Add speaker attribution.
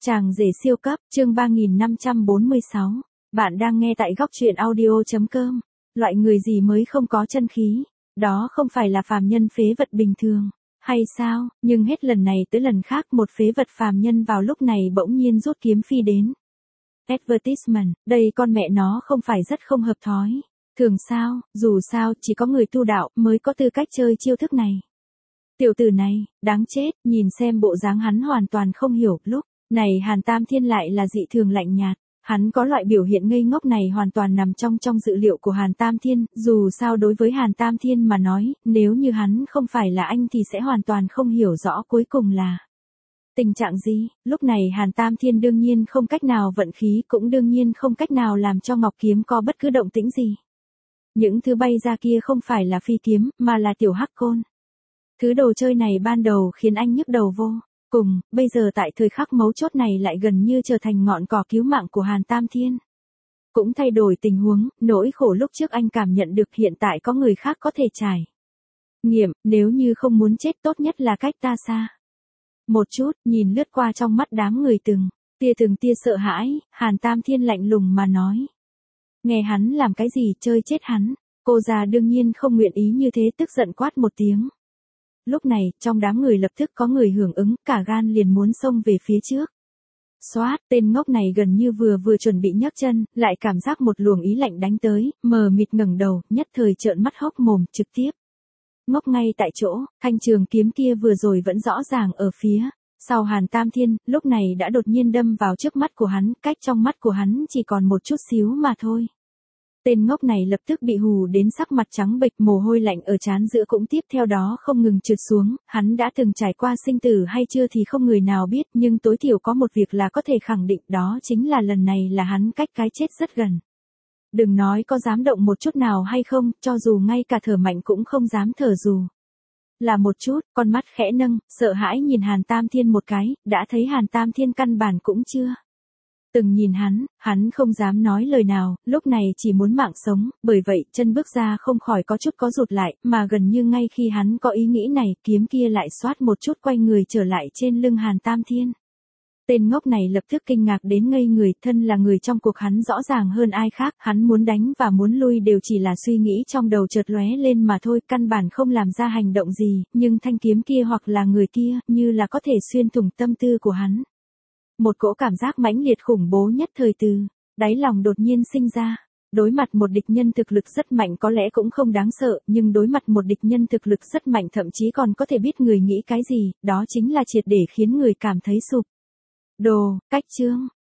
Speaker 1: Chàng rể siêu cấp, chương 3546. Bạn đang nghe tại góc truyện audio.com. Loại người gì mới không có chân khí? Đó không phải là phàm nhân phế vật bình thường. Hay sao? Nhưng hết lần này tới lần khác một phế vật phàm nhân vào lúc này bỗng nhiên rút kiếm phi đến. Advertisement, đây con mẹ nó không phải rất không hợp thói. Thường sao, dù sao chỉ có người tu đạo mới có tư cách chơi chiêu thức này. Tiểu tử này, đáng chết, nhìn xem bộ dáng hắn hoàn toàn không hiểu, lúc này Hàn Tam Thiên lại là dị thường lạnh nhạt. Hắn có loại biểu hiện ngây ngốc này hoàn toàn nằm trong dự liệu của Hàn Tam Thiên, dù sao đối với Hàn Tam Thiên mà nói, nếu như hắn không phải là anh thì sẽ hoàn toàn không hiểu rõ cuối cùng là tình trạng gì. Lúc này Hàn Tam Thiên đương nhiên không cách nào vận khí, cũng đương nhiên không cách nào làm cho Ngọc Kiếm có bất cứ động tĩnh gì. Những thứ bay ra kia không phải là phi kiếm, mà là tiểu hắc côn. Thứ đồ chơi này ban đầu khiến anh nhức đầu vô cùng, bây giờ tại thời khắc mấu chốt này lại gần như trở thành ngọn cỏ cứu mạng của Hàn Tam Thiên. Cũng thay đổi tình huống, nỗi khổ lúc trước anh cảm nhận được hiện tại có người khác có thể trải nghiệm, nếu như không muốn chết tốt nhất là cách ta xa một chút. Nhìn lướt qua trong mắt đám người từng tia sợ hãi, Hàn Tam Thiên lạnh lùng mà nói. Nghe hắn làm cái gì, chơi chết hắn. Cô già đương nhiên không nguyện ý như thế, tức giận quát một tiếng. Lúc này, trong đám người lập tức có người hưởng ứng, cả gan liền muốn xông về phía trước. Xoát, tên ngốc này gần như vừa chuẩn bị nhấc chân, lại cảm giác một luồng ý lạnh đánh tới, mờ mịt ngẩng đầu, nhất thời trợn mắt hốc mồm, trực tiếp ngốc ngay tại chỗ. Thanh trường kiếm kia vừa rồi vẫn rõ ràng ở phía sau Hàn Tam Thiên, lúc này đã đột nhiên đâm vào trước mắt của hắn, cách trong mắt của hắn chỉ còn một chút xíu mà thôi. Tên ngốc này lập tức bị hù đến sắc mặt trắng bệch, mồ hôi lạnh ở trán giữa cũng tiếp theo đó không ngừng trượt xuống. Hắn đã từng trải qua sinh tử hay chưa thì không người nào biết, nhưng tối thiểu có một việc là có thể khẳng định, đó chính là lần này là hắn cách cái chết rất gần. Đừng nói có dám động một chút nào hay không, cho dù ngay cả thở mạnh cũng không dám thở dù là một chút. Con mắt khẽ nâng, sợ hãi nhìn Hàn Tam Thiên một cái, đã thấy Hàn Tam Thiên căn bản cũng chưa từng nhìn hắn không dám nói lời nào, lúc này chỉ muốn mạng sống, bởi vậy chân bước ra không khỏi có chút có rụt lại, mà gần như ngay khi hắn có ý nghĩ này, kiếm kia lại xoát một chút quay người trở lại trên lưng Hàn Tam Thiên. Tên ngốc này lập tức kinh ngạc đến ngây người, thân là người trong cuộc hắn rõ ràng hơn ai khác, hắn muốn đánh và muốn lui đều chỉ là suy nghĩ trong đầu chợt lóe lên mà thôi, căn bản không làm ra hành động gì, nhưng thanh kiếm kia hoặc là người kia, như là có thể xuyên thủng tâm tư của hắn. Một cỗ cảm giác mãnh liệt khủng bố nhất thời từ đáy lòng đột nhiên sinh ra. Đối mặt một địch nhân thực lực rất mạnh có lẽ cũng không đáng sợ, nhưng đối mặt một địch nhân thực lực rất mạnh thậm chí còn có thể biết người nghĩ cái gì, đó chính là triệt để khiến người cảm thấy sụp đổ. Cách chương